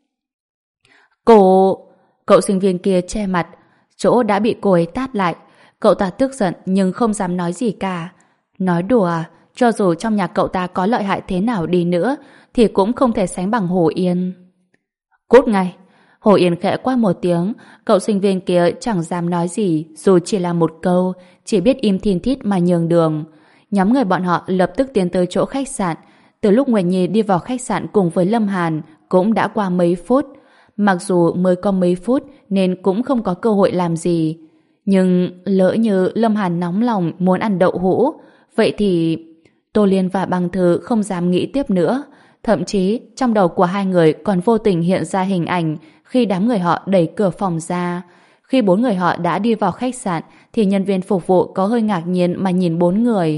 Cô... Cậu sinh viên kia che mặt, chỗ đã bị cô ấy tát lại. Cậu ta tức giận nhưng không dám nói gì cả. Nói đùa, cho dù trong nhà cậu ta có lợi hại thế nào đi nữa thì cũng không thể sánh bằng Hồ Yên. Cút ngay! Hồ Yên khẽ quát một tiếng, cậu sinh viên kia chẳng dám nói gì, dù chỉ là một câu, chỉ biết im thin thít mà nhường đường. Nhóm người bọn họ lập tức tiến tới chỗ khách sạn. Từ lúc Nguyệt Nhi đi vào khách sạn cùng với Lâm Hàn cũng đã qua mấy phút. Mặc dù mới có mấy phút nên cũng không có cơ hội làm gì. Nhưng lỡ như Lâm Hàn nóng lòng muốn ăn đậu hũ, vậy thì Tô Liên và Băng Thư không dám nghĩ tiếp nữa. Thậm chí trong đầu của hai người còn vô tình hiện ra hình ảnh khi đám người họ đẩy cửa phòng ra. Khi bốn người họ đã đi vào khách sạn thì nhân viên phục vụ có hơi ngạc nhiên mà nhìn bốn người.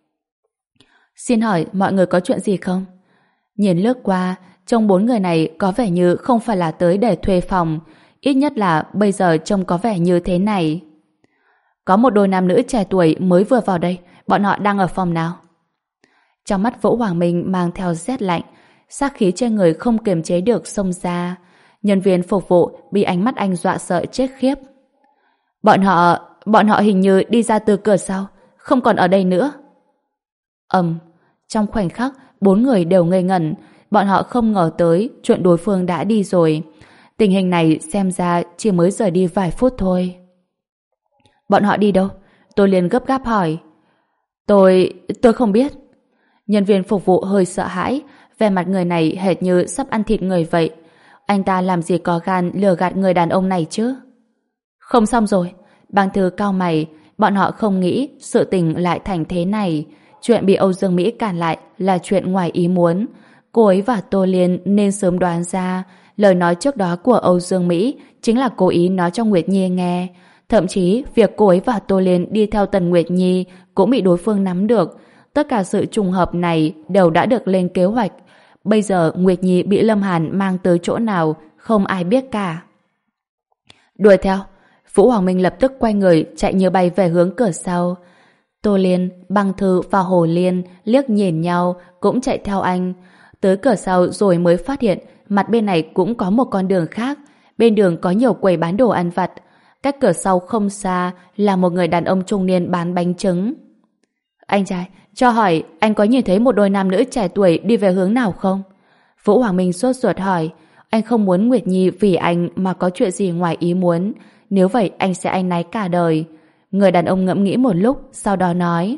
Xin hỏi mọi người có chuyện gì không? Nhìn lướt qua, trông bốn người này có vẻ như không phải là tới để thuê phòng. Ít nhất là bây giờ trông có vẻ như thế này. Có một đôi nam nữ trẻ tuổi mới vừa vào đây. Bọn họ đang ở phòng nào? Trong mắt Vũ Hoàng Minh mang theo rét lạnh, sát khí trên người không kiềm chế được xông ra. Nhân viên phục vụ bị ánh mắt anh dọa sợ chết khiếp. Bọn họ, bọn họ hình như đi ra từ cửa sau, không còn ở đây nữa. Ầm, trong khoảnh khắc, bốn người đều ngây ngẩn. Bọn họ không ngờ tới chuyện đối phương đã đi rồi. Tình hình này xem ra chỉ mới rời đi vài phút thôi. Bọn họ đi đâu? Tôi liền gấp gáp hỏi. Tôi... tôi không biết. Nhân viên phục vụ hơi sợ hãi, vẻ mặt người này hệt như sắp ăn thịt người vậy. Anh ta làm gì có gan lừa gạt người đàn ông này chứ? Không xong rồi. Băng Thư cau mày, bọn họ không nghĩ sự tình lại thành thế này. Chuyện bị Âu Dương Mỹ cản lại là chuyện ngoài ý muốn. Cô ấy và Tô Liên nên sớm đoán ra lời nói trước đó của Âu Dương Mỹ chính là cố ý nói cho Nguyệt Nhi nghe. Thậm chí việc cô ấy và Tô Liên đi theo Tần Nguyệt Nhi cũng bị đối phương nắm được. Tất cả sự trùng hợp này đều đã được lên kế hoạch. Bây giờ Nguyệt Nhi bị Lâm Hàn mang tới chỗ nào không ai biết cả. Đuổi theo. Vũ Hoàng Minh lập tức quay người chạy như bay về hướng cửa sau. Tô Liên, Băng Thư và Hồ Liên liếc nhìn nhau cũng chạy theo anh. Tới cửa sau rồi mới phát hiện mặt bên này cũng có một con đường khác. Bên đường có nhiều quầy bán đồ ăn vặt. Cách cửa sau không xa là một người đàn ông trung niên bán bánh trứng. Anh trai, cho hỏi anh có nhìn thấy một đôi nam nữ trẻ tuổi đi về hướng nào không? Vũ Hoàng Minh sốt ruột hỏi. Anh không muốn Nguyệt Nhi vì anh mà có chuyện gì ngoài ý muốn. Nếu vậy anh sẽ áy náy cả đời. Người đàn ông ngẫm nghĩ một lúc, sau đó nói.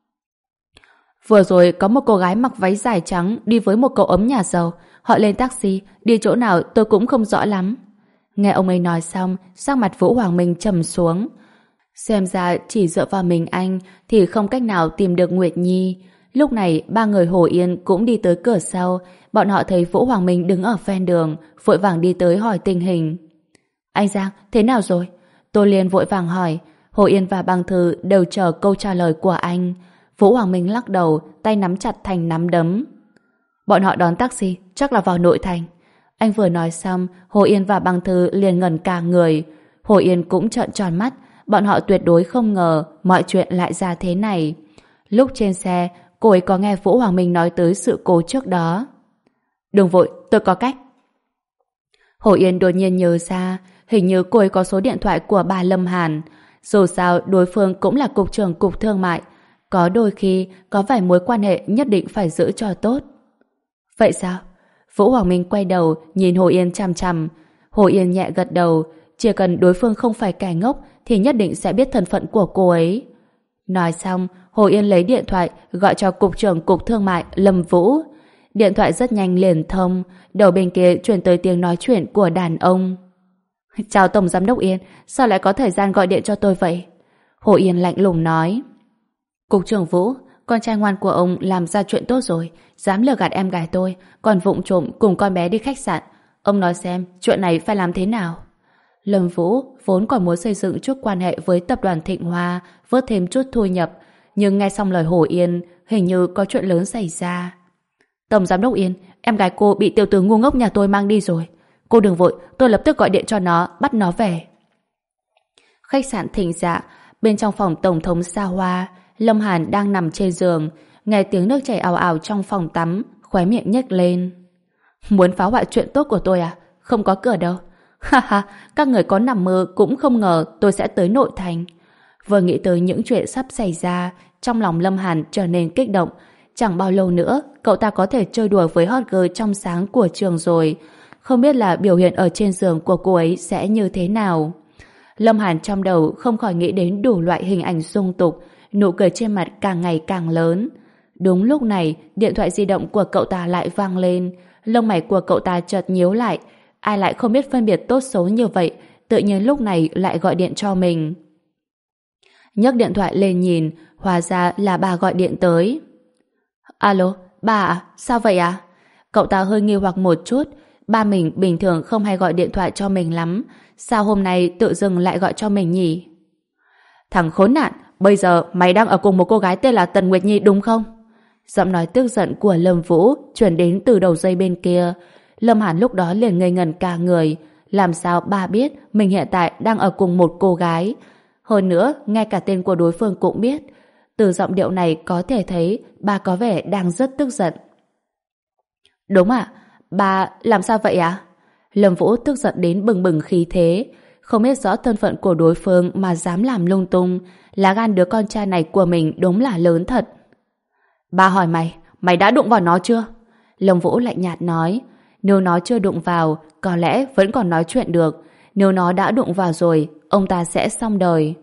Vừa rồi có một cô gái mặc váy dài trắng đi với một cậu ấm nhà giàu. Họ lên taxi, đi chỗ nào tôi cũng không rõ lắm. Nghe ông ấy nói xong, sắc mặt Vũ Hoàng Minh trầm xuống. Xem ra chỉ dựa vào mình anh thì không cách nào tìm được Nguyệt Nhi. Lúc này ba người Hồ Yên cũng đi tới cửa sau. Bọn họ thấy Vũ Hoàng Minh đứng ở ven đường, vội vàng đi tới hỏi tình hình. Anh Giang, thế nào rồi? Tô Liên vội vàng hỏi. Hồ Yên và Băng Thư đều chờ câu trả lời của anh. Vũ Hoàng Minh lắc đầu, tay nắm chặt thành nắm đấm. Bọn họ đón taxi, chắc là vào nội thành. Anh vừa nói xong, Hồ Yên và Băng Thư liền ngẩn cả người. Hồ Yên cũng trợn tròn mắt, bọn họ tuyệt đối không ngờ mọi chuyện lại ra thế này. Lúc trên xe, cô ấy có nghe Vũ Hoàng Minh nói tới sự cố trước đó. Đừng vội, tôi có cách. Hồ Yên đột nhiên nhớ ra, hình như cô ấy có số điện thoại của bà Lâm Hàn. Dù sao, đối phương cũng là cục trưởng cục thương mại. Có đôi khi, có vài mối quan hệ nhất định phải giữ cho tốt. Vậy sao? Vũ Hoàng Minh quay đầu, nhìn Hồ Yên chằm chằm. Hồ Yên nhẹ gật đầu, chỉ cần đối phương không phải kẻ ngốc thì nhất định sẽ biết thân phận của cô ấy. Nói xong, Hồ Yên lấy điện thoại gọi cho cục trưởng cục thương mại Lâm Vũ. Điện thoại rất nhanh liền thông, đầu bên kia truyền tới tiếng nói chuyện của đàn ông. Chào Tổng Giám đốc Yên, sao lại có thời gian gọi điện cho tôi vậy? Hồ Yên lạnh lùng nói. Cục trưởng Vũ, con trai ngoan của ông làm ra chuyện tốt rồi, dám lừa gạt em gái tôi, còn vụng trộm cùng con bé đi khách sạn. Ông nói xem, chuyện này phải làm thế nào? Lâm Vũ vốn còn muốn xây dựng chút quan hệ với tập đoàn Thịnh Hoa, vớt thêm chút thu nhập, nhưng nghe xong lời Hồ Yên, hình như có chuyện lớn xảy ra. Tổng Giám đốc Yên, em gái cô bị tiểu tử ngu ngốc nhà tôi mang đi rồi. Cô đừng vội, tôi lập tức gọi điện cho nó, bắt nó về. Khách sạn Thịnh Dạ, bên trong phòng tổng thống xa hoa, Lâm Hàn đang nằm trên giường, nghe tiếng nước chảy ào ào trong phòng tắm, khóe miệng nhếch lên. Muốn phá hoại chuyện tốt của tôi à? Không có cửa đâu. Ha ha, các người có nằm mơ cũng không ngờ tôi sẽ tới nội thành. Vừa nghĩ tới những chuyện sắp xảy ra, trong lòng Lâm Hàn trở nên kích động. Chẳng bao lâu nữa, cậu ta có thể chơi đùa với hot girl trong sáng của trường rồi. Không biết là biểu hiện ở trên giường của cô ấy sẽ như thế nào. Lâm Hàn trong đầu không khỏi nghĩ đến đủ loại hình ảnh dung tục, nụ cười trên mặt càng ngày càng lớn. Đúng lúc này, điện thoại di động của cậu ta lại vang lên. Lông mày của cậu ta chợt nhíu lại. Ai lại không biết phân biệt tốt xấu như vậy, tự nhiên lúc này lại gọi điện cho mình. Nhấc điện thoại lên nhìn, hóa ra là bà gọi điện tới. Alo, bà à? Sao vậy à? Cậu ta hơi nghi hoặc một chút. Ba mình bình thường không hay gọi điện thoại cho mình lắm. Sao hôm nay tự dưng lại gọi cho mình nhỉ? Thằng khốn nạn, bây giờ mày đang ở cùng một cô gái tên là Tần Nguyệt Nhi đúng không? Giọng nói tức giận của Lâm Vũ truyền đến từ đầu dây bên kia. Lâm Hàn lúc đó liền ngây ngẩn cả người. Làm sao bà biết mình hiện tại đang ở cùng một cô gái? Hơn nữa, ngay cả tên của đối phương cũng biết. Từ giọng điệu này có thể thấy bà có vẻ đang rất tức giận. Đúng ạ, bà làm sao vậy ạ? À? Lâm Vũ tức giận đến bừng bừng khí thế. Không biết rõ thân phận của đối phương mà dám làm lung tung. Lá gan đứa con trai này của mình đúng là lớn thật. Bà hỏi mày, mày đã đụng vào nó chưa? Lâm Vũ lạnh nhạt nói. Nếu nó chưa đụng vào, có lẽ vẫn còn nói chuyện được. Nếu nó đã đụng vào rồi, ông ta sẽ xong đời.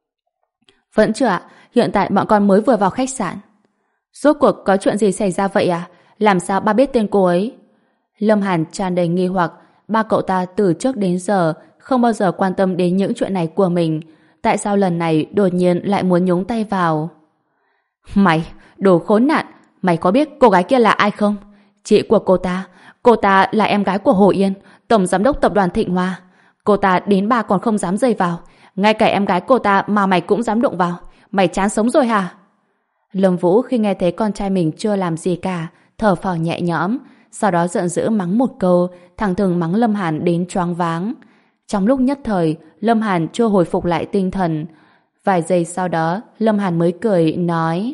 Vẫn chưa ạ, hiện tại bọn con mới vừa vào khách sạn. Rốt cuộc có chuyện gì xảy ra vậy à? Làm sao ba biết tên cô ấy? Lâm Hàn tràn đầy nghi hoặc. Ba cậu ta từ trước đến giờ không bao giờ quan tâm đến những chuyện này của mình. Tại sao lần này đột nhiên lại muốn nhúng tay vào? Mày, đồ khốn nạn, mày có biết cô gái kia là ai không? Chị của cô ta. Cô ta là em gái của Hồ Yên, tổng giám đốc tập đoàn Thịnh Hoa. Cô ta đến ba còn không dám dây vào. Ngay cả em gái cô ta mà mày cũng dám đụng vào. Mày chán sống rồi hả? Lâm Vũ khi nghe thấy con trai mình chưa làm gì cả, thở phào nhẹ nhõm, sau đó giận dữ mắng một câu, thẳng thừng mắng Lâm Hàn đến choáng váng. Trong lúc nhất thời, Lâm Hàn chưa hồi phục lại tinh thần. Vài giây sau đó, Lâm Hàn mới cười, nói: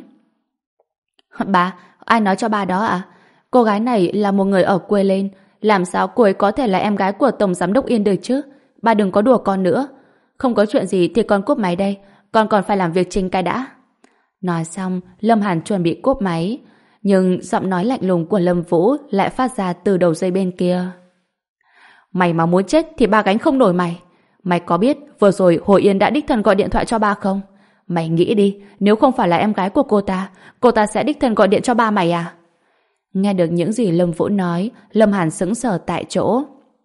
Ba, ai nói cho ba đó à? Cô gái này là một người ở quê lên, làm sao cô ấy có thể là em gái của Tổng Giám đốc Yên được chứ? Ba đừng có đùa con nữa. Không có chuyện gì thì con cúp máy đây, con còn phải làm việc chính cái đã. Nói xong, Lâm Hàn chuẩn bị cúp máy, nhưng giọng nói lạnh lùng của Lâm Vũ lại phát ra từ đầu dây bên kia. Mày mà muốn chết thì ba gánh không nổi mày. Mày có biết vừa rồi Hồ Yên đã đích thân gọi điện thoại cho ba không? Mày nghĩ đi, nếu không phải là em gái của cô ta, cô ta sẽ đích thân gọi điện cho ba mày à? Nghe được những gì Lâm Vũ nói, Lâm Hàn sững sờ tại chỗ.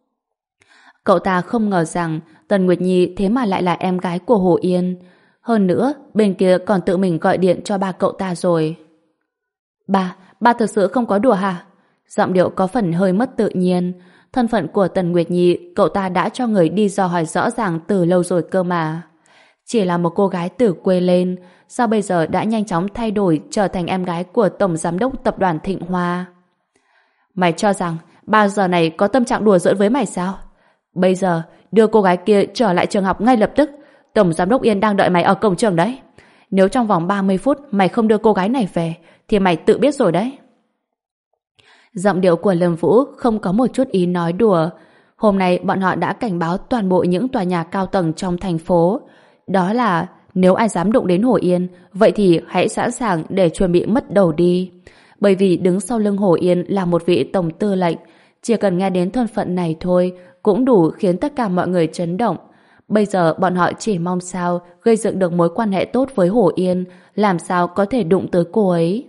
Cậu ta không ngờ rằng Tần Nguyệt Nhi thế mà lại là em gái của Hồ Yên. Hơn nữa, bên kia còn tự mình gọi điện cho ba cậu ta rồi. Ba, ba thực sự không có đùa hả? Giọng điệu có phần hơi mất tự nhiên. Thân phận của Tần Nguyệt Nhi, cậu ta đã cho người đi dò hỏi rõ ràng từ lâu rồi cơ mà. Chỉ là một cô gái từ quê lên, sao bây giờ đã nhanh chóng thay đổi trở thành em gái của Tổng Giám đốc Tập đoàn Thịnh Hoa? Mày cho rằng bao giờ này có tâm trạng đùa giỡn với mày sao? Bây giờ đưa cô gái kia trở lại trường học ngay lập tức. Tổng giám đốc Yên đang đợi mày ở cổng trường đấy. Nếu trong vòng ba mươi phút mày không đưa cô gái này về thì mày tự biết rồi đấy. Giọng điệu của Lâm Vũ không có một chút ý nói đùa. Hôm nay bọn họ đã cảnh báo toàn bộ những tòa nhà cao tầng trong thành phố. Đó là nếu ai dám đụng đến Hồ Yên, vậy thì hãy sẵn sàng để chuẩn bị mất đầu đi. Bởi vì đứng sau lưng Hồ Yên là một vị tổng tư lệnh. Chỉ cần nghe đến thân phận này thôi cũng đủ khiến tất cả mọi người chấn động. Bây giờ bọn họ chỉ mong sao gây dựng được mối quan hệ tốt với Hồ Yên, làm sao có thể đụng tới cô ấy.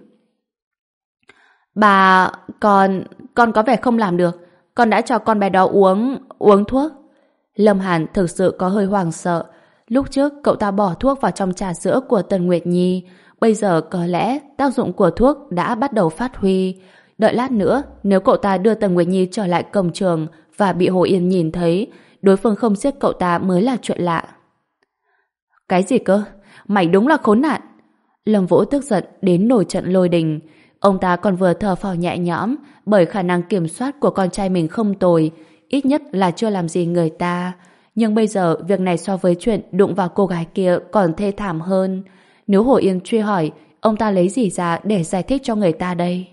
Bà, con, con có vẻ không làm được. Con đã cho con bé đó uống, uống thuốc. Lâm Hàn thực sự có hơi hoảng sợ. Lúc trước cậu ta bỏ thuốc vào trong trà sữa của Tần Nguyệt Nhi. Bây giờ có lẽ tác dụng của thuốc đã bắt đầu phát huy. Đợi lát nữa, nếu cậu ta đưa Tần Nguyệt Nhi trở lại cổng trường và bị Hồ Yên nhìn thấy, đối phương không giết cậu ta mới là chuyện lạ. Cái gì cơ? Mày đúng là khốn nạn! Lâm Vũ tức giận đến nổi trận lôi đình. Ông ta còn vừa thở phào nhẹ nhõm bởi khả năng kiểm soát của con trai mình không tồi, ít nhất là chưa làm gì người ta. Nhưng bây giờ việc này so với chuyện đụng vào cô gái kia còn thê thảm hơn. Nếu Hồ Yên truy hỏi, ông ta lấy gì ra để giải thích cho người ta đây?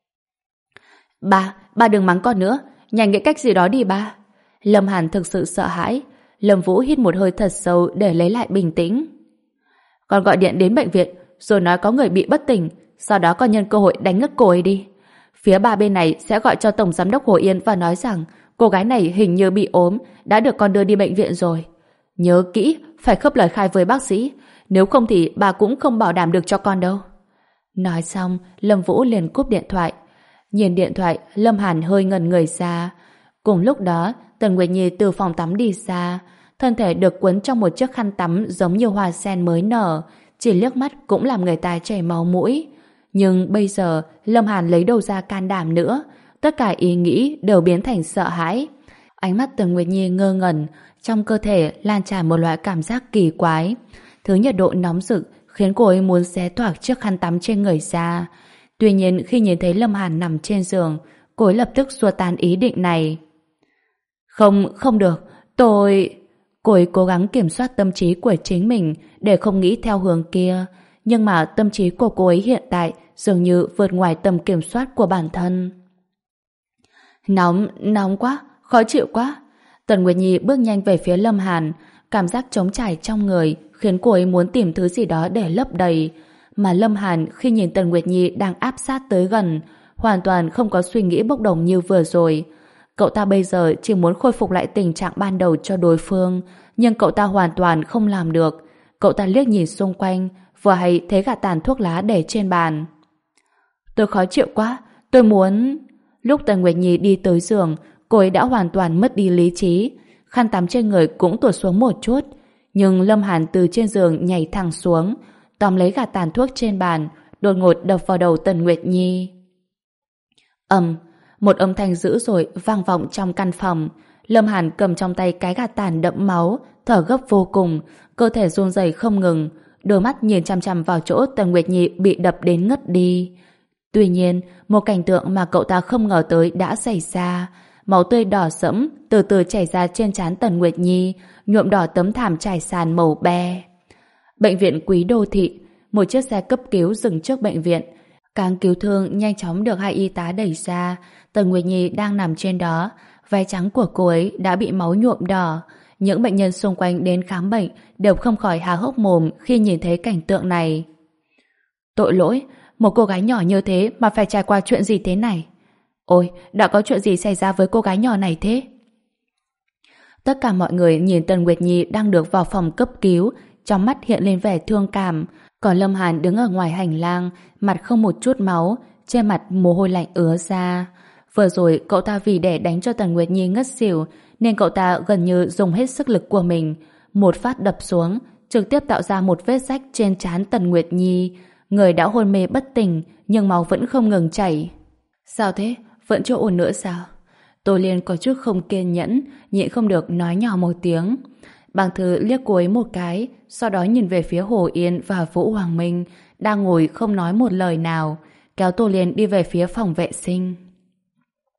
Ba, ba đừng mắng con nữa, nhanh nghĩ cách gì đó đi ba. Lâm Hàn thực sự sợ hãi. Lâm Vũ hít một hơi thật sâu để lấy lại bình tĩnh. Con gọi điện đến bệnh viện rồi nói có người bị bất tỉnh, sau đó con nhân cơ hội đánh ngất cô ấy đi. Phía ba bên này sẽ gọi cho Tổng Giám đốc Hồ Yên và nói rằng cô gái này hình như bị ốm, đã được con đưa đi bệnh viện rồi. Nhớ kỹ, phải khớp lời khai với bác sĩ, nếu không thì bà cũng không bảo đảm được cho con đâu. Nói xong, Lâm Vũ liền cúp điện thoại. Nhìn điện thoại, Lâm Hàn hơi ngẩn người ra. Cùng lúc đó, Tần Nguyệt Nhi từ phòng tắm đi ra, thân thể được quấn trong một chiếc khăn tắm giống như hoa sen mới nở, chỉ liếc mắt cũng làm người ta chảy máu mũi. Nhưng bây giờ, Lâm Hàn lấy đâu ra can đảm nữa, tất cả ý nghĩ đều biến thành sợ hãi. Ánh mắt Tần Nguyệt Nhi ngơ ngẩn, trong cơ thể lan tràn một loại cảm giác kỳ quái. Thứ nhiệt độ nóng rực khiến cô ấy muốn xé toạc chiếc khăn tắm trên người ra. Tuy nhiên khi nhìn thấy Lâm Hàn nằm trên giường, cô ấy lập tức xua tan ý định này. Không, không được, tôi... Cô ấy cố gắng kiểm soát tâm trí của chính mình để không nghĩ theo hướng kia. Nhưng mà tâm trí của cô ấy hiện tại dường như vượt ngoài tầm kiểm soát của bản thân. Nóng, nóng quá, khó chịu quá. Tần Nguyệt Nhi bước nhanh về phía Lâm Hàn, cảm giác trống trải trong người khiến cô ấy muốn tìm thứ gì đó để lấp đầy. Mà Lâm Hàn khi nhìn Tần Nguyệt Nhi đang áp sát tới gần, hoàn toàn không có suy nghĩ bốc đồng như vừa rồi. Cậu ta bây giờ chỉ muốn khôi phục lại tình trạng ban đầu cho đối phương, nhưng cậu ta hoàn toàn không làm được. Cậu ta liếc nhìn xung quanh, vừa hay thấy gạt tàn thuốc lá để trên bàn. Tôi khó chịu quá, tôi muốn... Lúc Tần Nguyệt Nhi đi tới giường, cô ấy đã hoàn toàn mất đi lý trí. Khăn tắm trên người cũng tuột xuống một chút. Nhưng Lâm Hàn từ trên giường nhảy thẳng xuống, tóm lấy gạt tàn thuốc trên bàn, đột ngột đập vào đầu Tần Nguyệt Nhi. Ầm, một âm thanh dữ dội vang vọng trong căn phòng. Lâm Hàn cầm trong tay cái gạt tàn đẫm máu, thở gấp vô cùng, cơ thể run rẩy không ngừng, đôi mắt nhìn chằm chằm vào chỗ Tần Nguyệt Nhi bị đập đến ngất đi. Tuy nhiên, một cảnh tượng mà cậu ta không ngờ tới đã xảy ra. Máu tươi đỏ sẫm từ từ chảy ra trên trán Tần Nguyệt Nhi, nhuộm đỏ tấm thảm trải sàn màu be. Bệnh viện Quý Đô Thị, một chiếc xe cấp cứu dừng trước bệnh viện. Cáng cứu thương nhanh chóng được hai y tá đẩy ra. Tần Nguyệt Nhi đang nằm trên đó, váy trắng của cô ấy đã bị máu nhuộm đỏ. Những bệnh nhân xung quanh đến khám bệnh đều không khỏi há hốc mồm khi nhìn thấy cảnh tượng này. Tội lỗi, một cô gái nhỏ như thế mà phải trải qua chuyện gì thế này? Ôi, đã có chuyện gì xảy ra với cô gái nhỏ này thế? Tất cả mọi người nhìn Tần Nguyệt Nhi đang được vào phòng cấp cứu, trong mắt hiện lên vẻ thương cảm. Còn Lâm Hàn đứng ở ngoài hành lang, mặt không một chút máu, trên mặt mồ hôi lạnh ứa ra. Vừa rồi cậu ta vì để đánh cho Tần Nguyệt Nhi ngất xỉu, nên cậu ta gần như dùng hết sức lực của mình, một phát đập xuống, trực tiếp tạo ra một vết rách trên trán Tần Nguyệt Nhi. Người đã hôn mê bất tỉnh, nhưng máu vẫn không ngừng chảy. Sao thế? Vẫn chưa ổn nữa sao? Tô Liên có chút không kiên nhẫn, nhịn không được nói nhỏ một tiếng. Bàng Thư liếc cô ấy một cái, sau đó nhìn về phía Hồ Yên và Vũ Hoàng Minh, đang ngồi không nói một lời nào, kéo Tô Liên đi về phía phòng vệ sinh.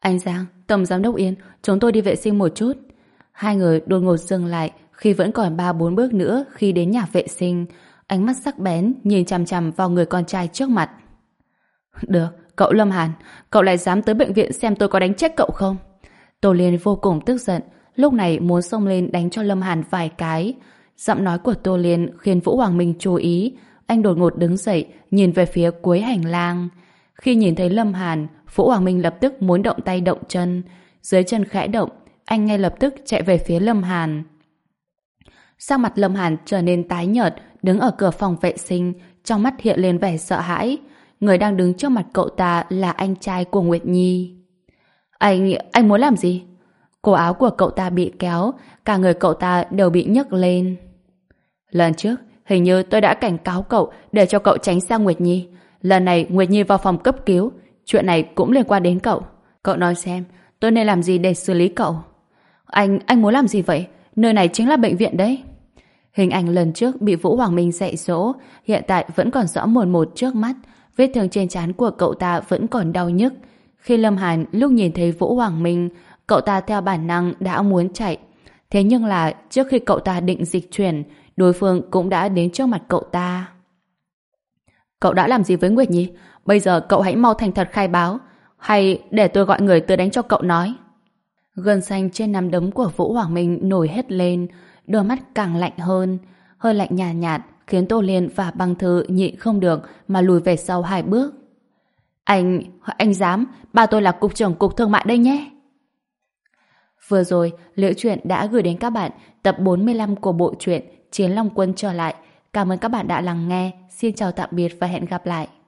Anh Giang, Tổng Giám đốc Yên, chúng tôi đi vệ sinh một chút. Hai người đột ngột dừng lại khi vẫn còn ba bốn bước nữa khi đến nhà vệ sinh. Ánh mắt sắc bén nhìn chằm chằm vào người con trai trước mặt. Được, cậu Lâm Hàn, cậu lại dám tới bệnh viện xem tôi có đánh chết cậu không? Tô Liên vô cùng tức giận, lúc này muốn xông lên đánh cho Lâm Hàn vài cái. Giọng nói của Tô Liên khiến Vũ Hoàng Minh chú ý. Anh đột ngột đứng dậy, nhìn về phía cuối hành lang. Khi nhìn thấy Lâm Hàn, Vũ Hoàng Minh lập tức muốn động tay động chân. Dưới chân khẽ động, anh ngay lập tức chạy về phía Lâm Hàn. Sắc mặt Lâm Hàn trở nên tái nhợt, đứng ở cửa phòng vệ sinh, trong mắt hiện lên vẻ sợ hãi. Người đang đứng trước mặt cậu ta là anh trai của Nguyệt Nhi. Anh, anh muốn làm gì? Cổ áo của cậu ta bị kéo, cả người cậu ta đều bị nhấc lên. Lần trước, hình như tôi đã cảnh cáo cậu để cho cậu tránh xa Nguyệt Nhi. Lần này Nguyệt Nhi vào phòng cấp cứu, chuyện này cũng liên quan đến cậu. Cậu nói xem, tôi nên làm gì để xử lý cậu? Anh, anh muốn làm gì vậy? Nơi này chính là bệnh viện đấy. Hình ảnh lần trước bị Vũ Hoàng Minh dạy dỗ, hiện tại vẫn còn rõ mồn một trước mắt. Vết thương trên trán của cậu ta vẫn còn đau nhức. Khi Lâm Hàn lúc nhìn thấy Vũ Hoàng Minh, cậu ta theo bản năng đã muốn chạy. Thế nhưng là trước khi cậu ta định dịch chuyển, đối phương cũng đã đến trước mặt cậu ta. Cậu đã làm gì với Nguyệt Nhi? Bây giờ cậu hãy mau thành thật khai báo, hay để tôi gọi người tới đánh cho cậu nói. Gân xanh trên nắm đấm của Vũ Hoàng Minh nổi hết lên, đôi mắt càng lạnh hơn. Hơi lạnh nhạt nhạt khiến Tô Liên và Băng Thư nhịn không được mà lùi về sau hai bước. Anh, anh dám, ba tôi là cục trưởng cục thương mại đây nhé. Vừa rồi, Liễu Chuyện đã gửi đến các bạn tập bốn mươi lăm của bộ truyện Chiến Long Quân trở lại. Cảm ơn các bạn đã lắng nghe. Xin chào tạm biệt và hẹn gặp lại.